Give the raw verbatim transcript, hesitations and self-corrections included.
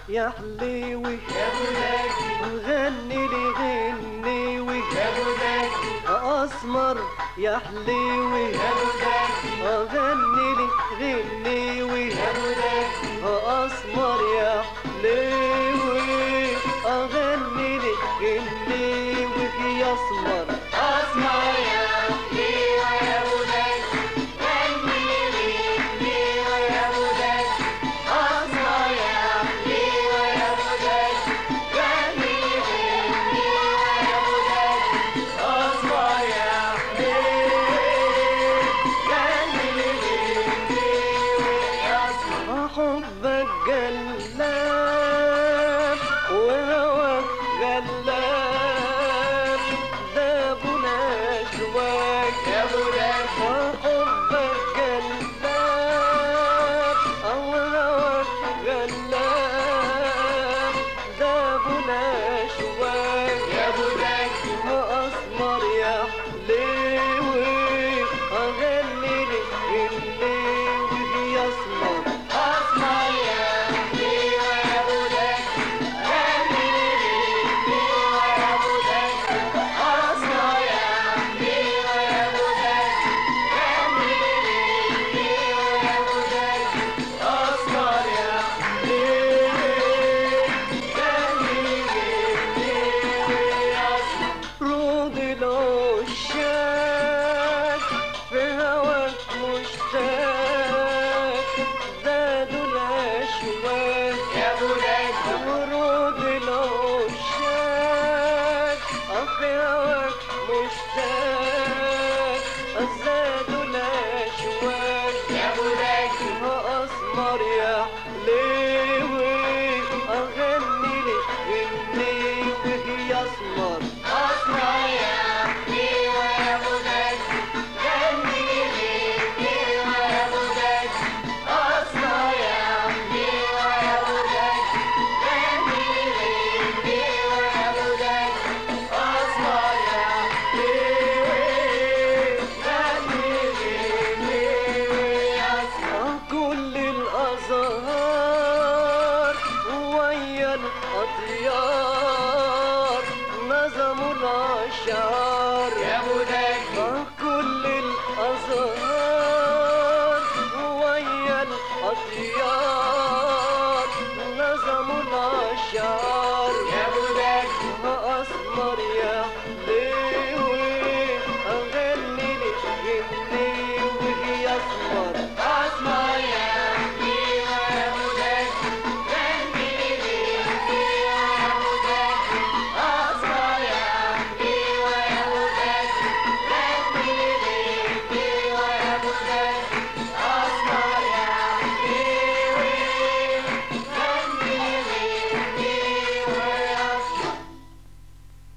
يا حليوي يا ابو زكي غني لي غنيوي يا ابو زكي اسمر يا حليوي يا ابو زكي غني لي غنيوي يا ابو زكي اسمر يا حليوي غني لي غنيوي يا اسمر اسمر يا حليوة يا ابو زكي غني لي غنيوة يا ابو زكي اسمر يا حليوة يا ابو زكي غني لي غنيوة يا ابو زكي اسمر يا حليوة غني لي غنيوة يا اسمر حبك جلاب وهواك غلاب ذابنا شواك يا ابو زكي حبك جلاب وهواك غلاب ذابنا شواك يا ابو زكي اسمر يا حليوي غني لي غنيوي يا اسمر اسمر يا حليوة يا ابو زكي غني لي غنيوة يا ابو زكي اسمر يا حليوة يا ابو زكي غني لي غنيوة يا ابو زكي اسمر يا حليوة غني لي غنيوة يا اسمر رود العشاق في هواك مشتاق زادوا الاشواق يا ابو زكي ورود العشاق في هواك مشتاق زادوا الاشواق يا ابو زكي اسمر يا حليوي اغني لي غنيوي يا اسمر اسمر يا حليوة يا ابو زكي غني لي غنيوة يا ابو زكي اسمر يا حليوة يا ابو زكي غني لي غنيوة يا ابو زكي اسمر يا حليوة غني لي غنيوة يا اسمر كل الأزهار ويا الأطيار نظموا الأشعار يا ابو زكي كل الأزهار ويا الأطيار نظموا الأشعار يا ابو زكي أسمر يا